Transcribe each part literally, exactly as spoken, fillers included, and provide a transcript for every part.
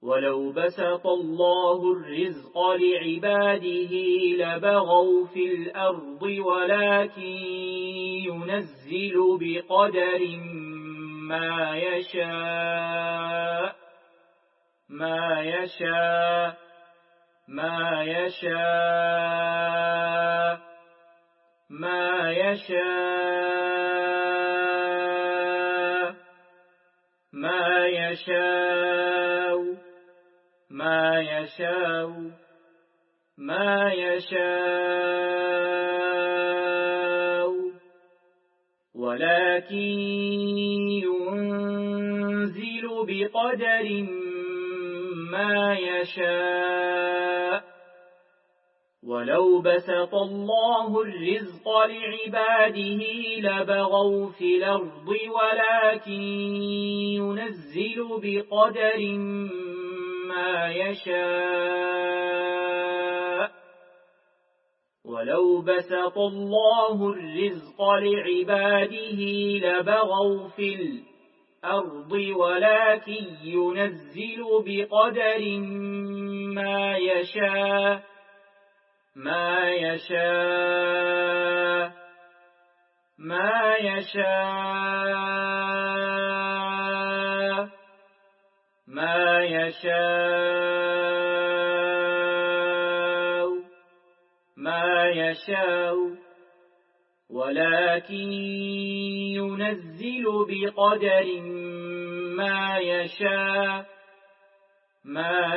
ولو بسط الله الرزق لعباده لبغوا في الأرض ولكن ينزل بقدر ما يشاء ما يشاء ما يشاء ما يشاء ما يشاء ما يشاء ما يشاء ولكن ينزل بقدر ما يشاء ولو بسط الله الرزق لعباده لبغوا في الأرض ولكن ينزل بقدر ما يشاء ولو بسط الله الرزق لعباده لبغوا في الأرض ولكن ينزل بقدر ما يشاء ما يشاء ما يشاء ما يشاء ما يشاء ولكن ينزل بقدر ما يشاء ما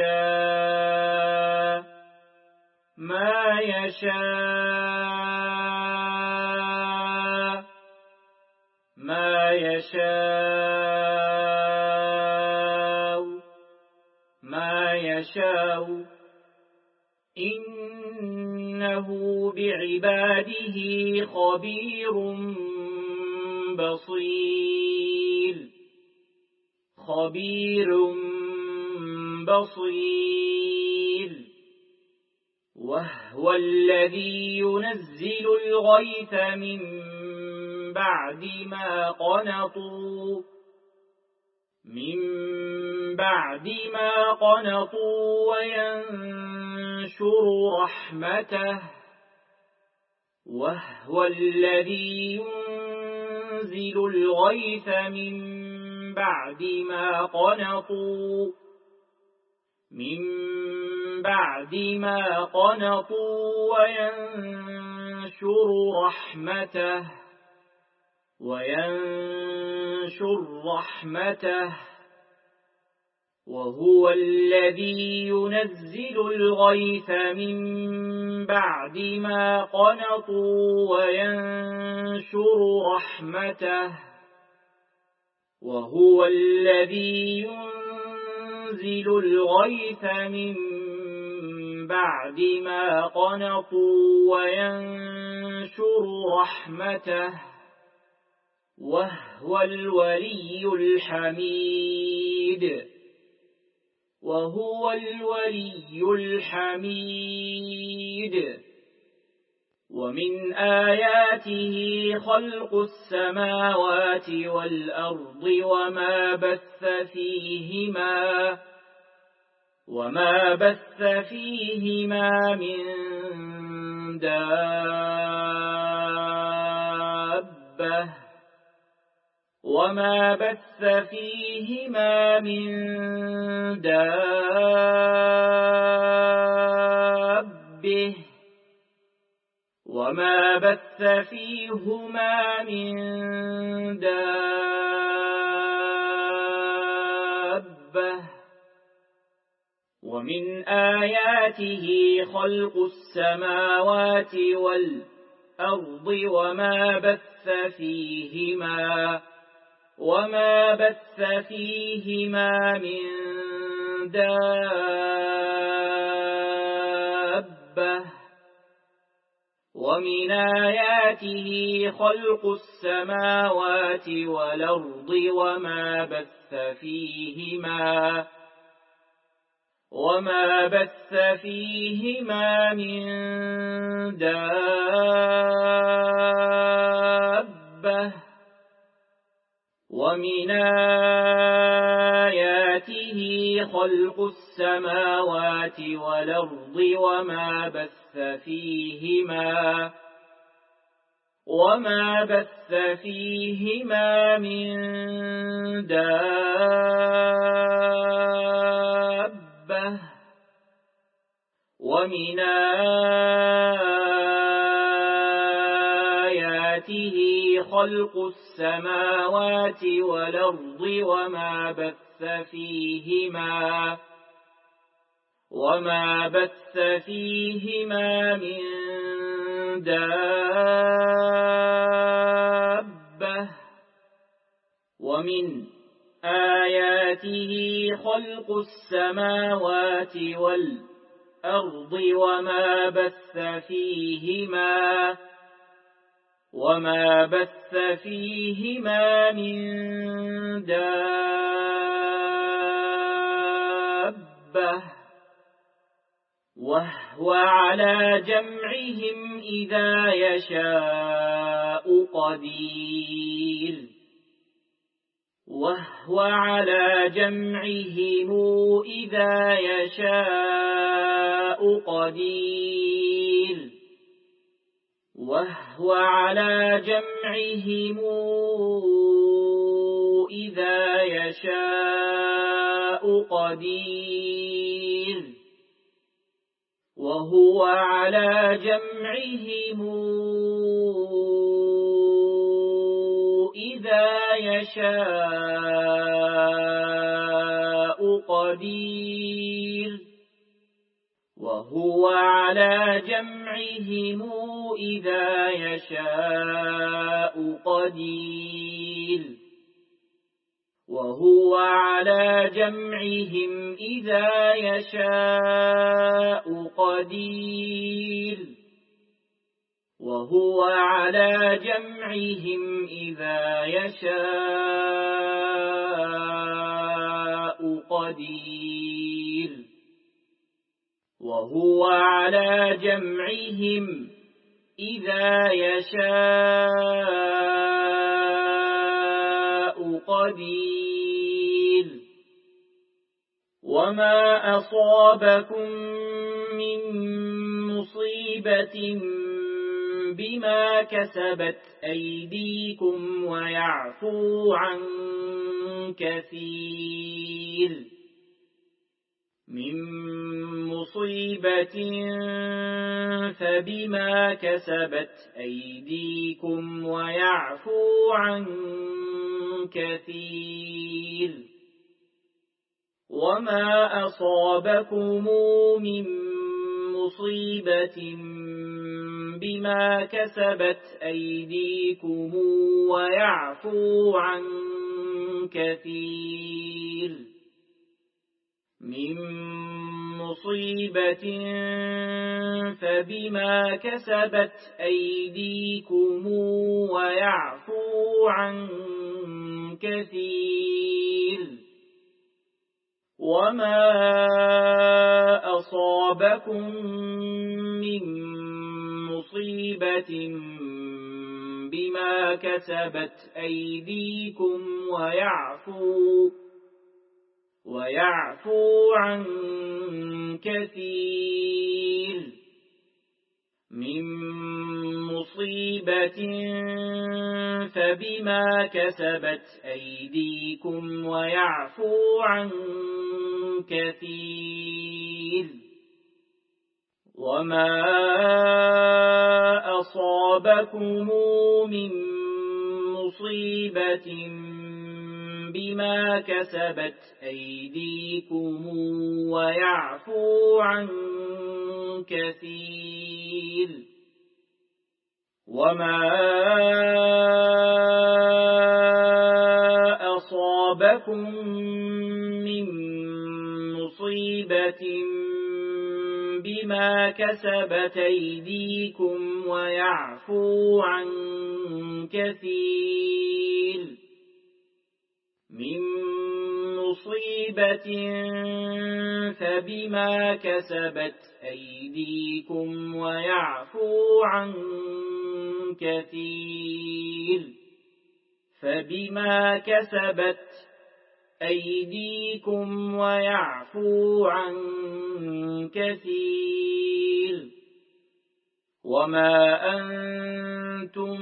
يشاء ما يشاء ما يشاء ما يشاء إنه بعباده خبير بصير خبير بصير وهو الذي ينزل الغيث من بعد ما قنطوا من بعد ما قنطوا وينشر رحمته وهو الذي ينزل الغيث من بعد ما قنطوا من بعد ما قنطوا وينشر رحمته وينشر رحمته وهو الذي ينزل الغيث من بعد ما قنطوا وينشر رحمته وهو الذي ينزل الغيث من بعد ما قنطوا وينشر رحمته وهو الولي الحميد وهو الولي الحميد ومن آياته خلق السماوات والأرض وما بث فيهما وما بث فيهما من دابة وما بث فيهما من دابة وما بث فيهما من دابة ومن آياته خلق السماوات والأرض وما بث فيهما وما بث فيهما من دابة ومن آياته خلق السماوات والأرض وما بث فيهما وما بث فيهما من دابة ومن آياته خلق السماوات والأرض وما بث فيهما وما بث فيهما من دابة ومن آياته خلق السماوات والأرض وما بث فيهما وما بث فيهما من دابة ومن آياته خلق السماوات والأرض وما بث فيهما وما بث فيهما من دابة وهو على جمعهم إذا يشاء قدير وهو على جمعهم إذا يشاء قدير وهو على جمعهم إذا يشاء قدير وهو على جمعهم إذا يشاء قدير وهو على جمعهم إذا يشاء قدير وهو على جمعهم إذا يشاء قدير وهو على جمعهم إذا يشاء قدير وهو على جمعهم إذا يشاء قدير وما أصابكم من مصيبة بما كسبت أيديكم ويعفو عن كثير من مصيبة فبما كسبت أيديكم ويعفو عن كثير وما أصابكم من مصيبة بما كسبت أيديكم ويعفو عن كثير من مصيبة فبما كسبت أيديكم ويعفو عن كثير وما أصابكم من مصيبة بما كسبت أيديكم ويعفو ويعفو عن كثير من مصيبة فبما كسبت أيديكم ويعفو عن كثير وما أصابكم من مصيبة بما كسبت أيديكم ويعفو عن كثير وما أصابكم من مصيبة بما كسبت أيديكم ويعفو عن كثير من مصيبة فبما كسبت أيديكم ويعفو عن كثير فبما كسبت أيديكم ويعفو عن كثير وما أنتم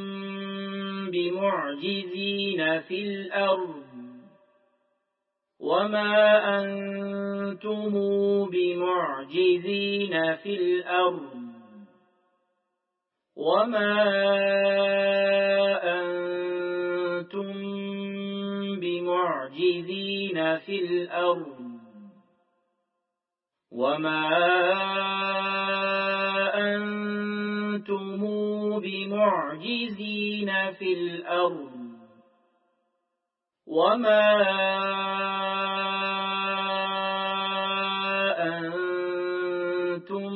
بمعجزين في الأرض وما أنتم بمعجزين في الأرض وما أنتم بمعجزين في الأرض وما أنتم بمعجزين في الأرض وما أنتم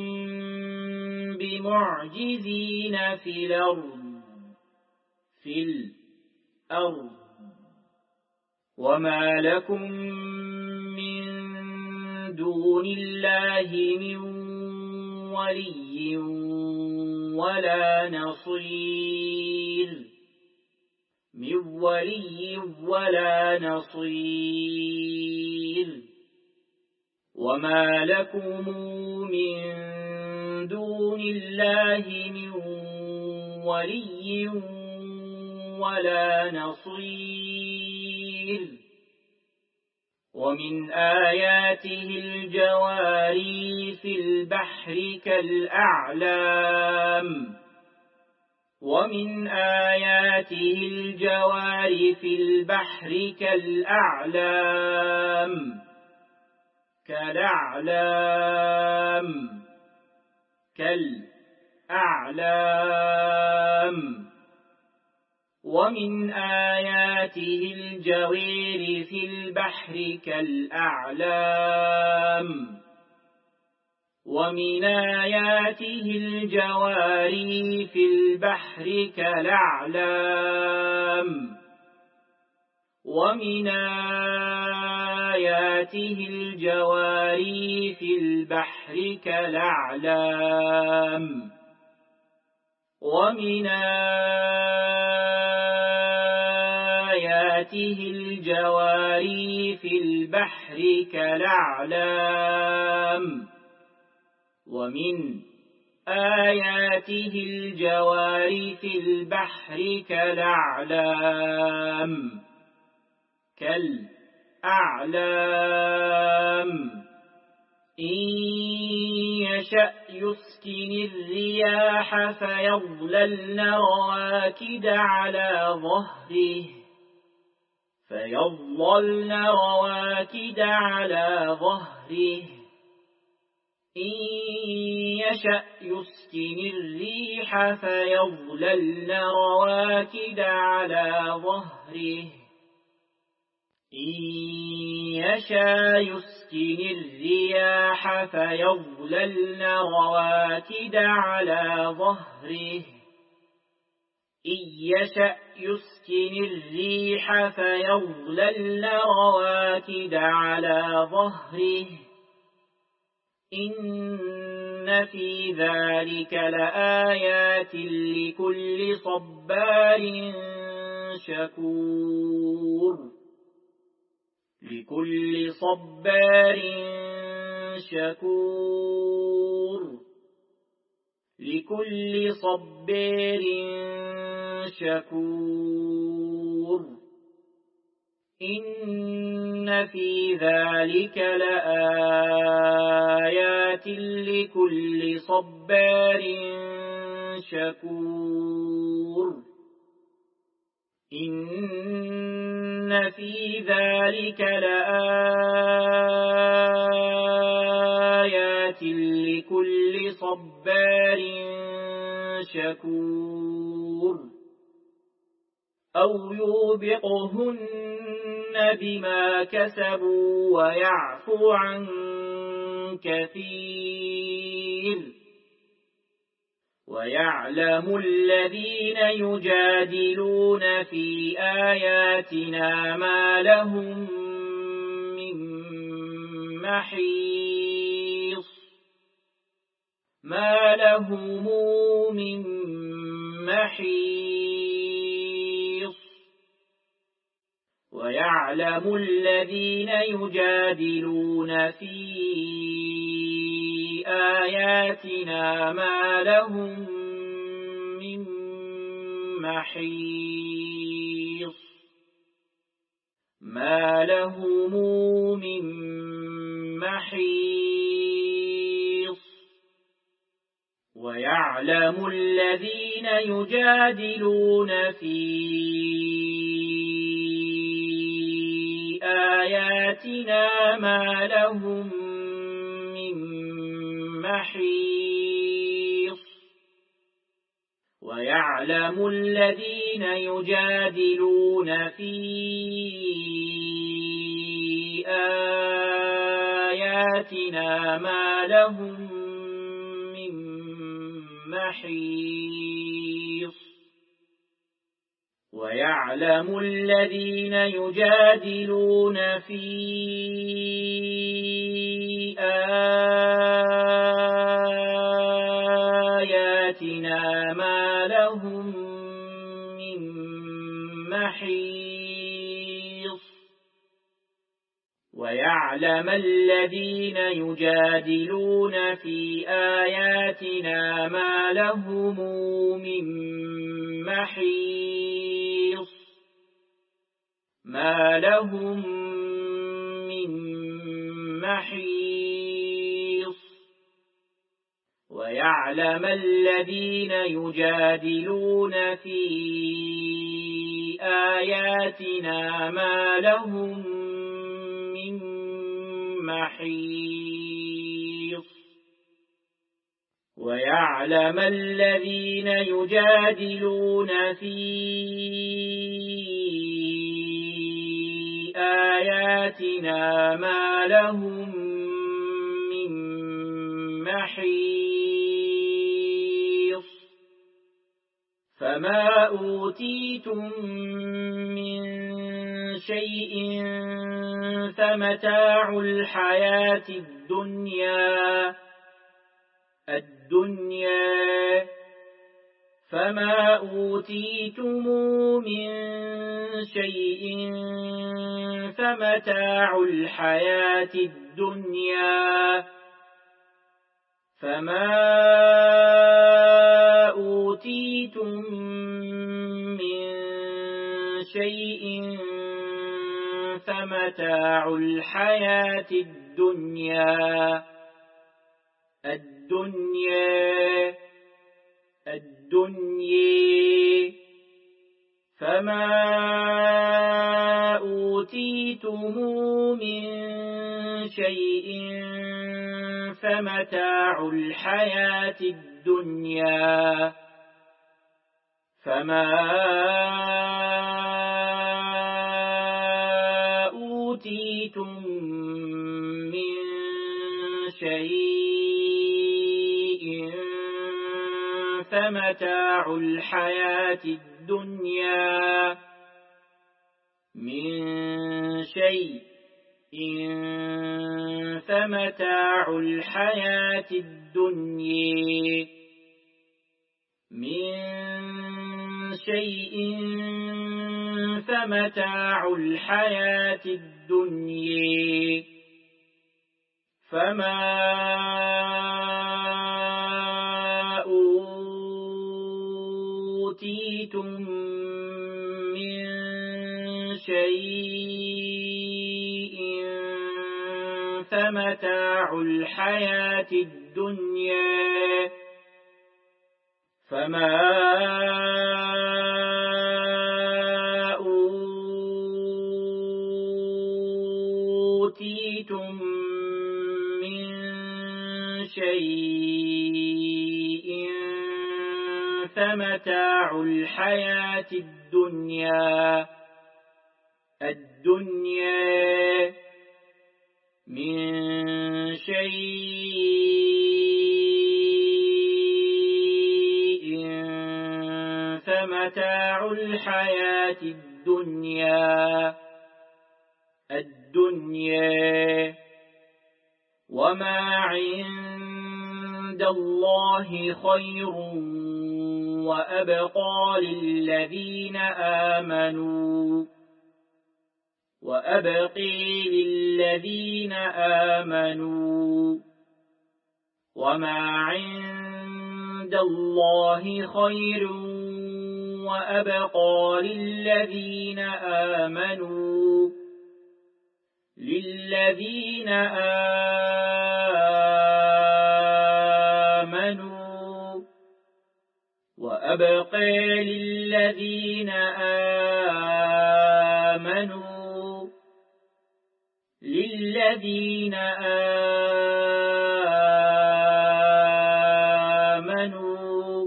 بمعجزين في الأرض في الأرض وما لكم من دون الله من ولي ولا نصير من ولي ولا نصير وما لكم من دون الله من ولي ولا نصير ومن آياته الجواري في البحر كالأعلام ومن آياته الجواري في البحر كالأعلام كالأعلام كالأعلام ومن آياته الجوير في البحر كالأعلام ومن آياته الجواري في البحر كالأعلام ومن آياته الجواري في البحر كالأعلام ومن آياته الجواري في البحر كالأعلام ومن آياته الجواري في البحر كالأعلام كالأعلام إن يشأ يسكن الرياح فيظللن رواكد على ظهره فيظللن رواكد على ظهره إن يشأ يسكن الريح فيظللن رواكد على ظهره إن يشأ يسكن الرياح فيظللن رواكد على ظهره إن يشأ يسكن الريح فيظللن رواكد على ظهره إن في ذلك لآيات لكل صبار شكور لكل صبار شكور لكل صبار شكور إن في ذلك لآيات لكل صبار شكور إن في ذلك لآيات لكل صبار شكور أو يوبقهن بما كسبوا ويعفو عن كثير ويعلم الذين يجادلون في آياتنا ما لهم من محيص ما لهم من محيص ويعلم الذين يجادلون في آياتنا ما لهم من محيص ما لهم من محيص ويعلم الذين يجادلون في آياتنا ما لهم من محيص ويعلم الذين يجادلون في آياتنا ما لهم من محيص ويعلم الذين يجادلون في آياتنا ما لهم من محيص ويعلم الذين يجادلون في آياتنا ما لهم من محيص ما لهم من محيص ويعلم الذين يجادلون في آياتنا ما لهم من محيص ويعلم الذين يجادلون في آياتنا ما لهم من محيص فما أوتيتم من شيء فمتاع الحياة الدنيا الدنيا فما أوتيتم من شيء فمتاع الحياة الدنيا فما أوتيتم من شيء فمتاع الحياة الدنيا الدنيا الدنيا فما أوتيتم من شيء فمتاع الحياة الدنيا فما أوتيتم من شيء فمتاع الحياة الدنيا من شيء فمتاع الحياة الدنيا من شيء فمتاع الحياة الدنيا فما أوتيتم من شيء فمتاع الحياة الدنيا فما أوتيتم من شيء فمتاع الحياة الدنيا الدنيا من شيء فمتاع الحياة الدنيا الدنيا وما عند الله خير وأبقى للذين آمنوا وأبقي للذين آمنوا وما عند الله خير وأبقى للذين آمنوا للذين آمنوا وأبقى للذين آمنوا للذين آمنوا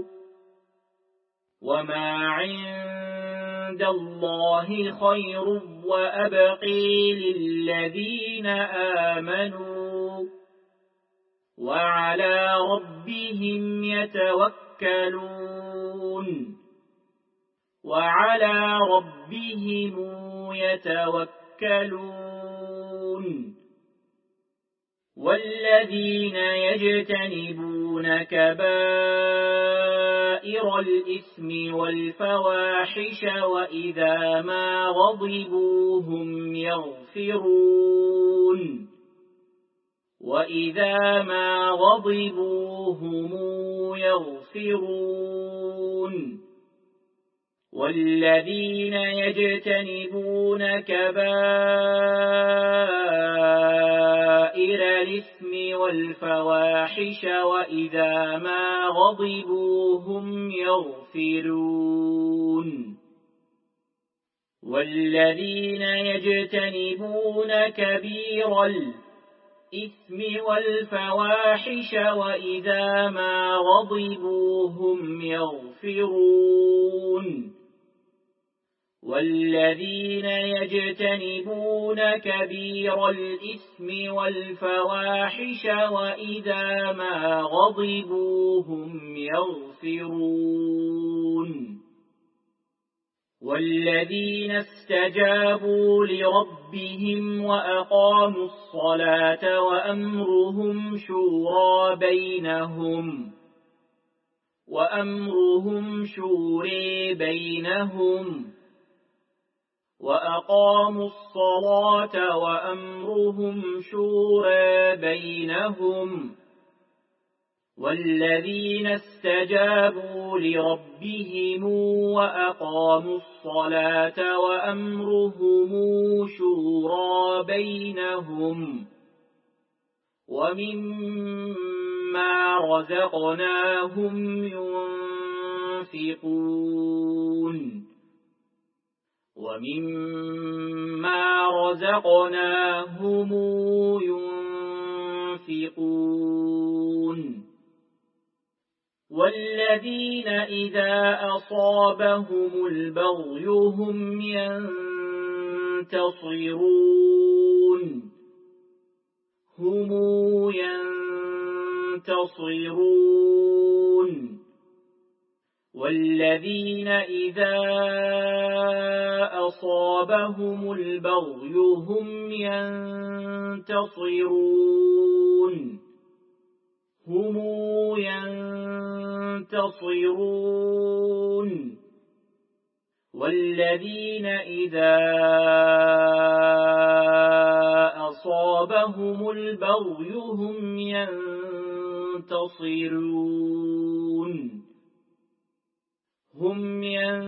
وما عند الله خير وأبقي للذين آمنوا وعلى ربهم يتوكلون وعلى ربهم يتوكلون والذين يجتنبون كبائر الإثم والفواحش وإذا ما غضبوا هم يغفرون وإذا ما غضبوا هم يغفرون والذين يجتنبون كبائر الإثم والفواحش وإذا ما غضبوا هم يغفرون والذين يجتنبون كبير الإثم والفواحش وإذا ما غضبوا هم يغفرون والذين يجتنبون كبير الإثم والفواحش وإذا ما غضبوا هم يغفرون والذين استجابوا لربهم وأقاموا الصلاة وأمرهم شورى بينهم وأمرهم شورى بينهم وأقاموا الصلاة وأمرهم شورى بينهم والذين استجابوا لربهم وأقاموا الصلاة وأمرهم شورى بينهم ومما رزقناهم ينفقون ومما رزقناهم ينفقون والذين إذا أصابهم البغي هم ينتصرون هم ينتصرون والذين إذا أصابهم البغي هم ينتصرون هم ينتصرون والذين إذا أصابهم البغي هم ينتصرون هم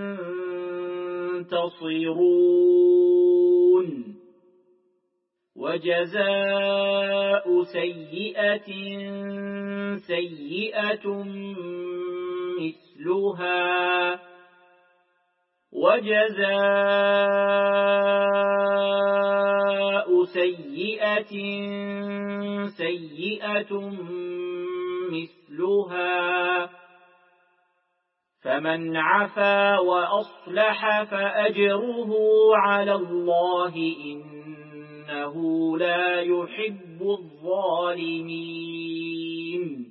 ينتصرون وجزاء سيئة سيئة مثلها وجزاء سيئة سيئة مثلها فمن عفا وأصلح فأجره على الله إنه لا يحب الظالمين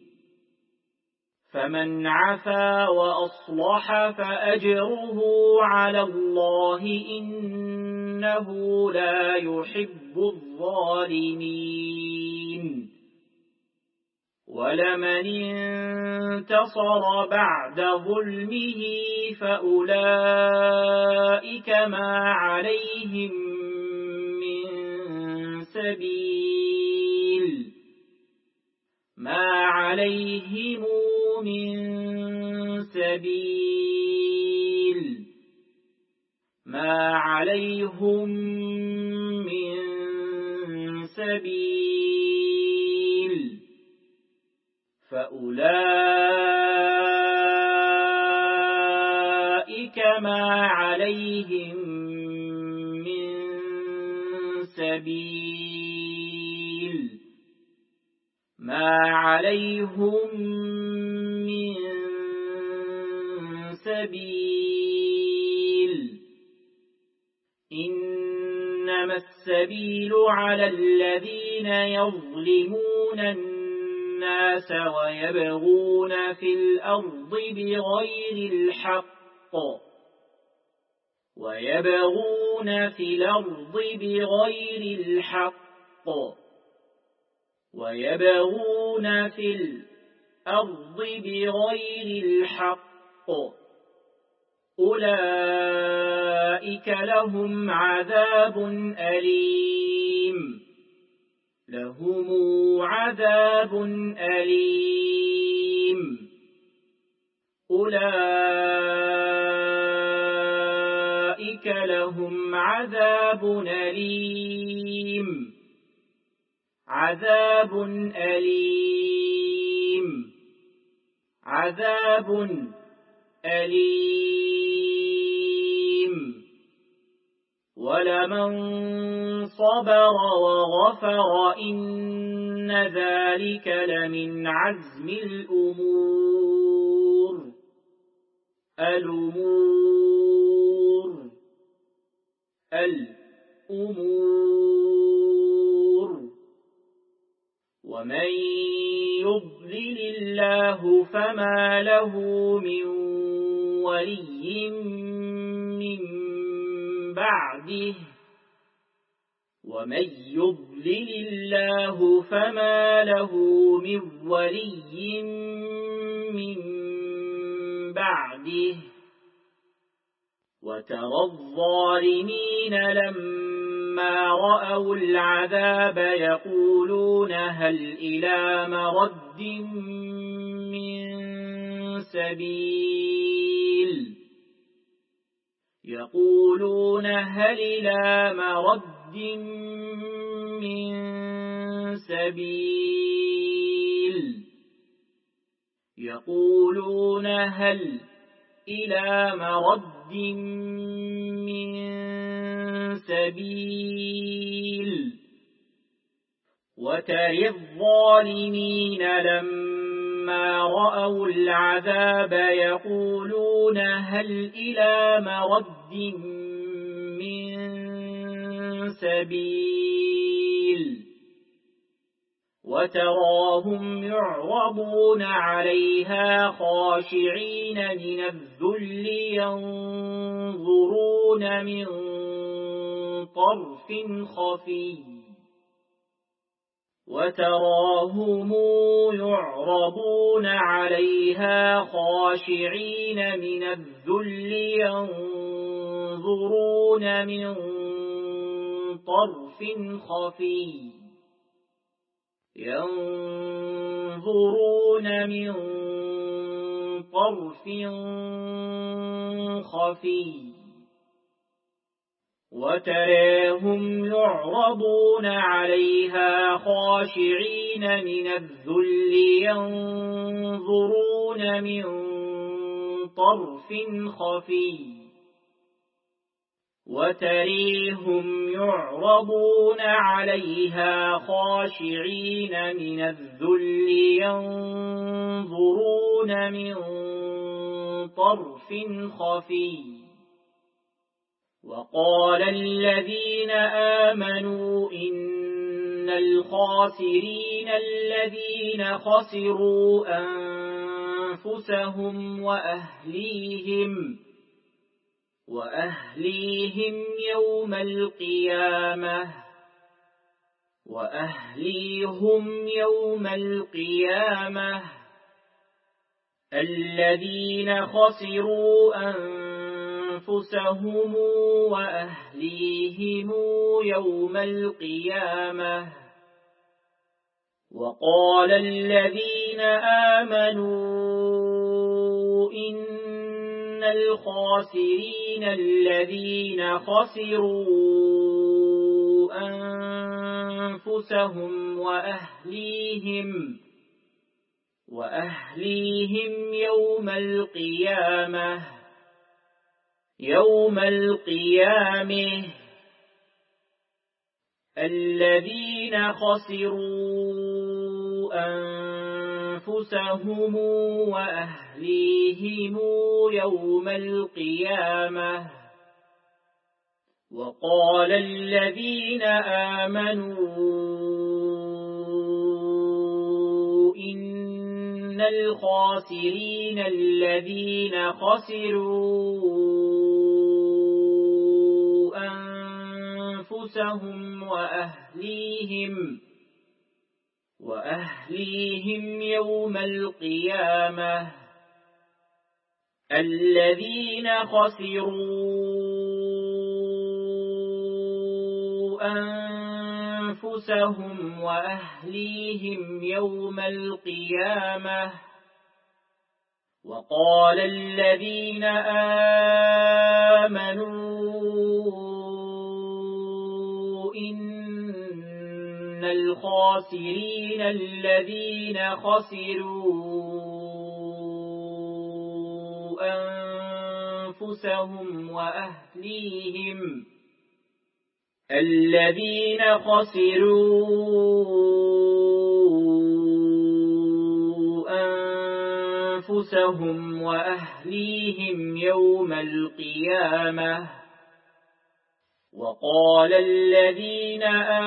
فمن عفا وأصلح فأجره على الله إنه لا يحب الظالمين ولمن انتصر بعد ظلمه فأولئك ما عليهم سبيل ما عليهم من سبيل ما عليهم من سبيل فأولئك ما عليهم من سبيل ما عليهم من سبيل إنما السبيل على الذين يظلمون الناس ويبغون في الأرض بغير الحق ويبغون في الأرض بغير الحق ويبغون في الأرض بغير الحق أولئك لهم عذاب أليم لهم عذاب أليم أولئك لهم عذاب أليم عذاب أليم عذاب أليم ولمن صبر وغفر إن ذلك لمن عزم الأمور الأمور الأمور ومن يضلل الله فما له من ولي من بعده ومن يضلل الله فما له من ولي من بعده وترى الظالمين لما رأوا العذاب يقولون هل إلى مرد من سبيل يقولون هل إلى مرد من سبيل يقولون هل إلى مرد من سبيل وترى الظالمين لما رأوا العذاب يقولون هل إلى مرد من سبيل وتراهم يعرضون عليها خاشعين من الذل ينظرون من طرف خفي وتراهم يعرضون عليها خاشعين من الذل ينظرون من طرف خفي ينظرون من طرف خفي وتراهم يعرضون عليها خاشعين من الذل ينظرون من طرف خفي وتريهم يعرضون عليها خاشعين من الذل ينظرون من طرف خفي وقال الذين آمنوا إن الخاسرين الذين خسروا أنفسهم وأهليهم وأهليهم يوم القيامة وأهليهم يوم القيامة الذين خسروا أنفسهم أنفسهم وأهليهم يوم القيامة. وقال الذين آمنوا إن الخاسرين الذين خسروا أنفسهم وأهليهم وأهليهم يوم القيامة يوم القيامة الذين خسروا أنفسهم وأهليهم يوم القيامة. وقال الذين آمنوا إن الخاسرين الذين خسروا أنفسهم وأهليهم وأهليهم يوم القيامة الذين خسروا أنفسهم وأهليهم يوم القيامة. وقال الذين آمنوا إن الخاسرين الذين خسروا أنفسهم وأهليهم الذين خسروا أنفسهم وأهليهم يوم القيامة. وقال الذين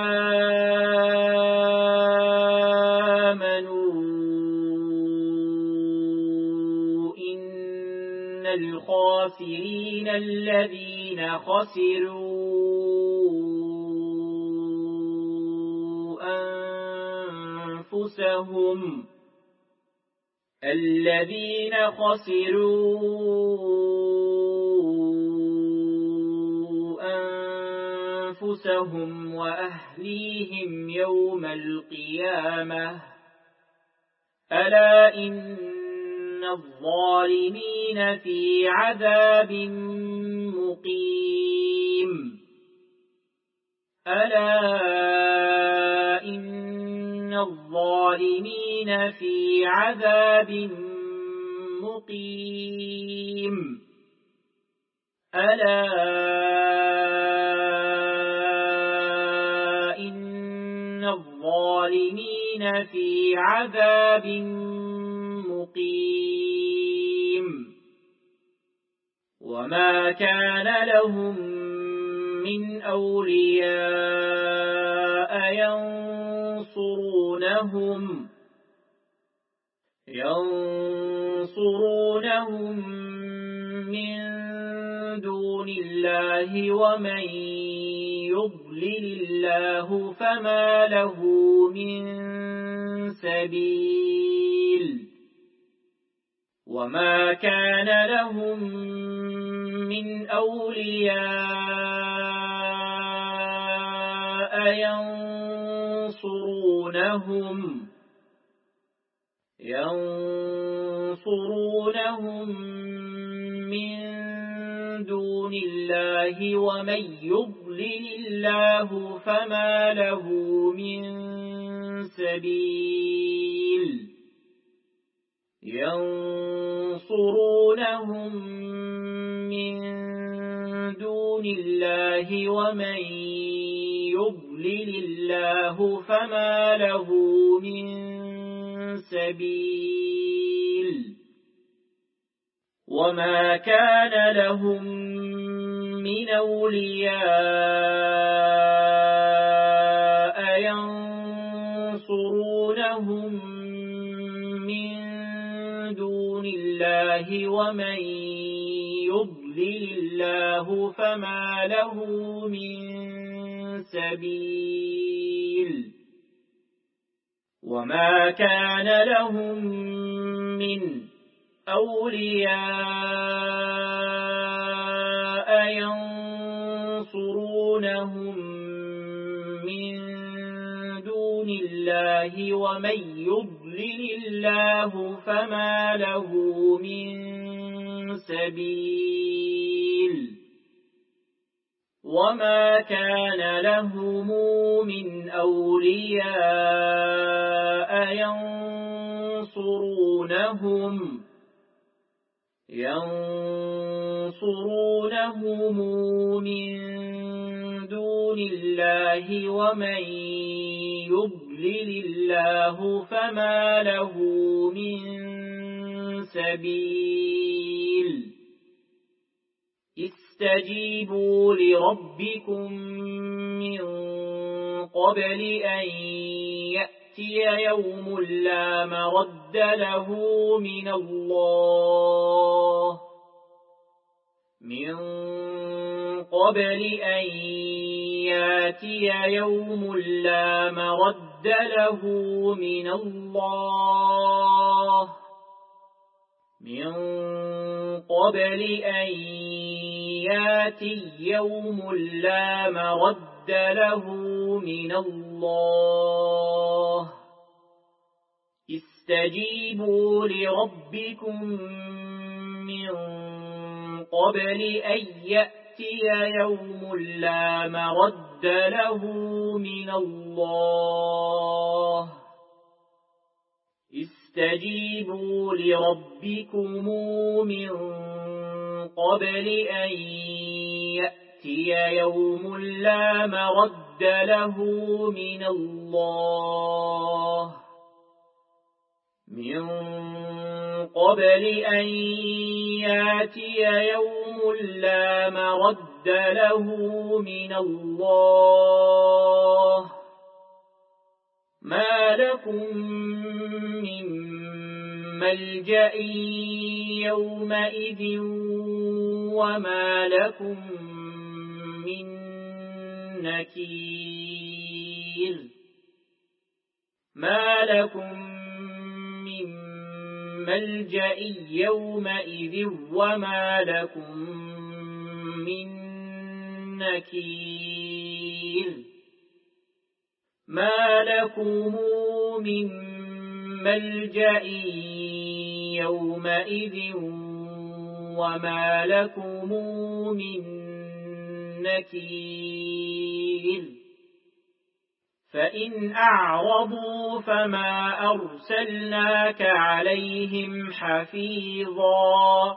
آمنوا إن الخاسرين الذين خسروا أنفسهم الذين خسروا أنفسهم وأهليهم يوم القيامة ألا إن الظالمين في عذاب مقيم ألا إن الظالمين في عذاب مقيم ألا إن الظالمين في عذاب مقيم. وما كان لهم من أولياء ينصرونهم ينصرونهم من دون الله ومن يضلل الله فما له من سبيل. وما كان لهم من أولياء ينصرونهم ينصرونهم من دون الله ومن يضلل الله فما له من سبيل. ينصرونهم من دون الله ومن يضلل الله فما له من سبيل. وما كان لهم من أولياء ينصرونهم من دون الله ومن يضلل الله فما له من سبيل. وما كان لهم من أولياء ينصرونهم من دون الله ومن يضلل الله فما له من سبيل وما كان لهم من أولياء ينصرونهم ينصرونهم من دون الله ومن يضلل الله فما له من سبيل استجيبوا لربكم من قبل أن يأتي يوم لا مرد له من الله من قبل أن يأتي يوم لا مرد له من الله من قبل أن يأتي يوم لا مرد له من الله استجيبوا لربكم من قبل أن يأتي يوم لا مرد له من الله استجيبوا لربكم من قبل أن يأتي يوم لا مرد له من الله من قبل أن يأتي يوم لا مرد له من الله ما لكم من ملجأ يومئذ وما لكم من نكير ما لكم من ملجأ يومئذ وما لكم من نكير ما لكم من ملجأ يومئذ وما لكم من نكير فإن أعرضوا فما أرسلناك عليهم حفيظا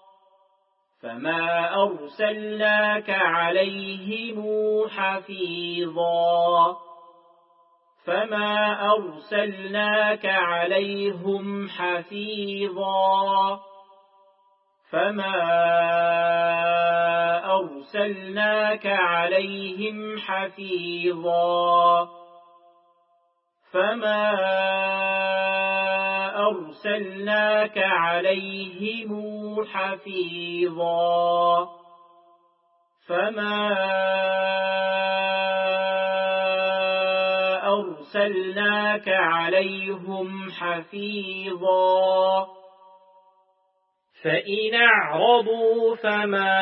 فما أرسلناك عليهم حفيظا فما أرسلناك عليهم حفيظا فما أرسلناك عليهم حفيظا فما أرسلناك عليهم حفيظا فما أرسلناك عليهم حفيظا فإن أعرضوا فما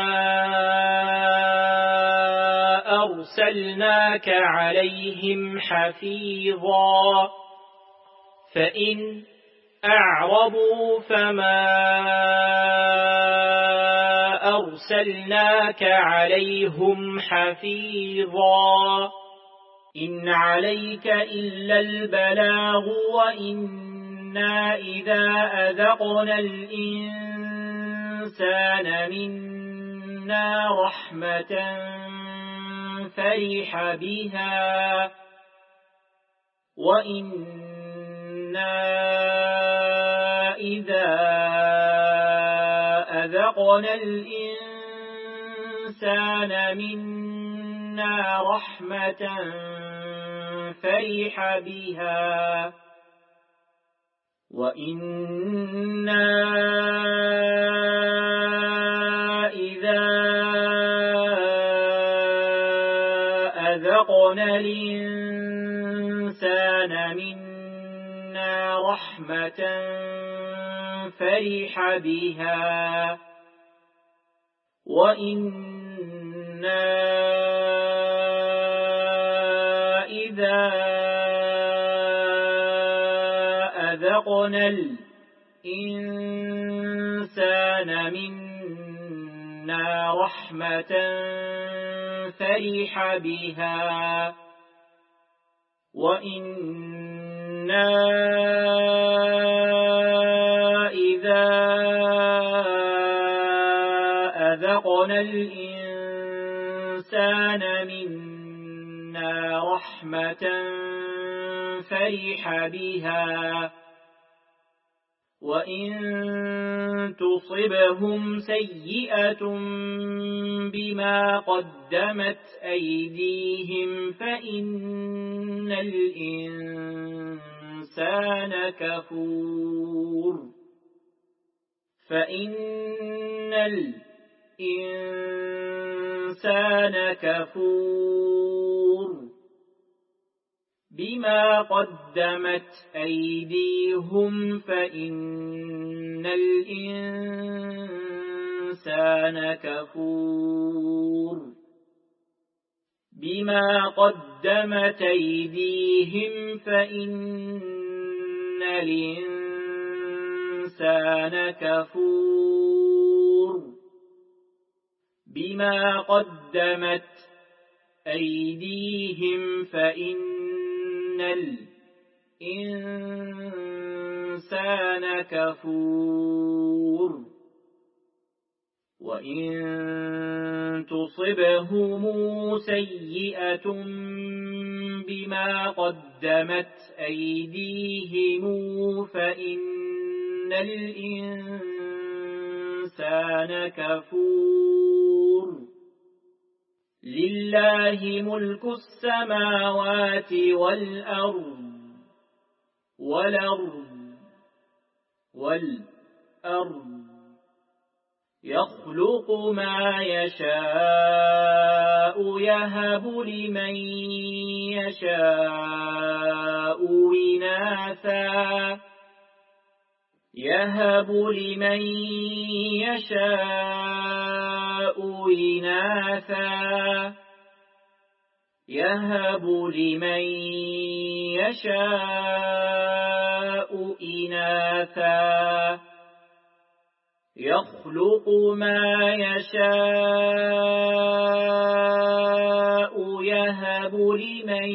أرسلناك عليهم حفيظا فإن أعرضوا فما أرسلناك عليهم حفيظا إن عليك إلا البلاغ وإنا إذا أذقنا الإنسان منا رحمة فرح بها وإنا إذا أذقنا الإنسان منا رحمة فرح بها وإنا إذا أذقنا الإنسان منا رحمة فرح بها وإنا إذا أذقنا الإنسان منا رحمة فرح بها وإنا إذا أذقنا الإنسان منا رحمة فرح بها وإن تصبهم سيئة بما قدمت أيديهم فإن الإنسان كفور فإن الإنسان كفور بما قدمت أيديهم فإن الإنسان كفور بما قدمت أيديهم فإن الإنسان كفور بما قدمت أيديهم فإن الإنسان كفور وإن تصبهم سيئة بما قدمت أيديهم فإن الإنسان كفور لله ملك السماوات والأرض والأرض والأرض يخلق ما يشاء يهب لمن يشاء إناثا يهب لمن يشاء إناثا يهب لمن يشاء إناثا يخلق ما يشاء يهب لمن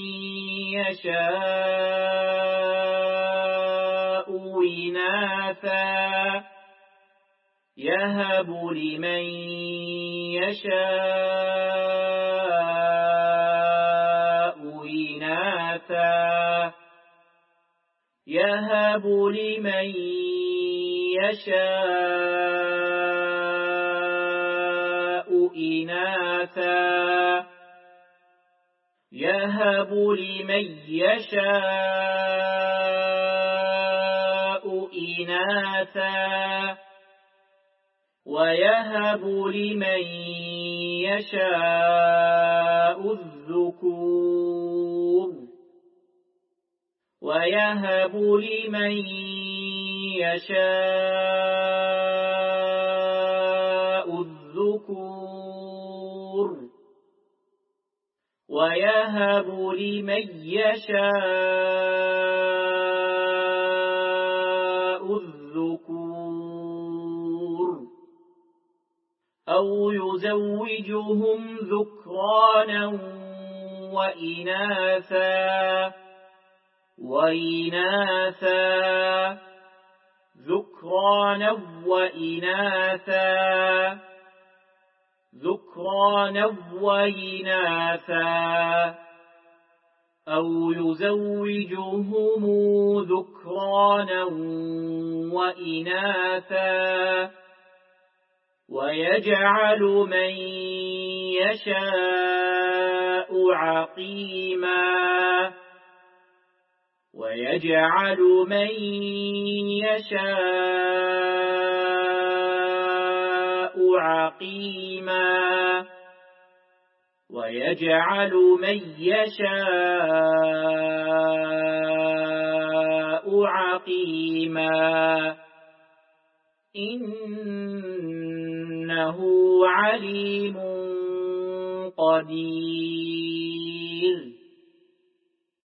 يشاء إناثا يهب لمن يشاء إناثا يهب لمن يشاء إناثا يهب لمن يشاء إناثا ويهب لمن يشاء الذكور ويهب لمن يشاء الذكور ويهب لمن يشاء الذكور أو يزوجهم ذكرانا وإناثا وإناثا ذكرانا وإناثا ذكرانا وإناثا أو يزوجهم ذكرانا وإناثا ويجعل من يشاء عقيما ويجعل من يشاء عقيما ويجعل من يشاء عقيما إنه عليم قدير.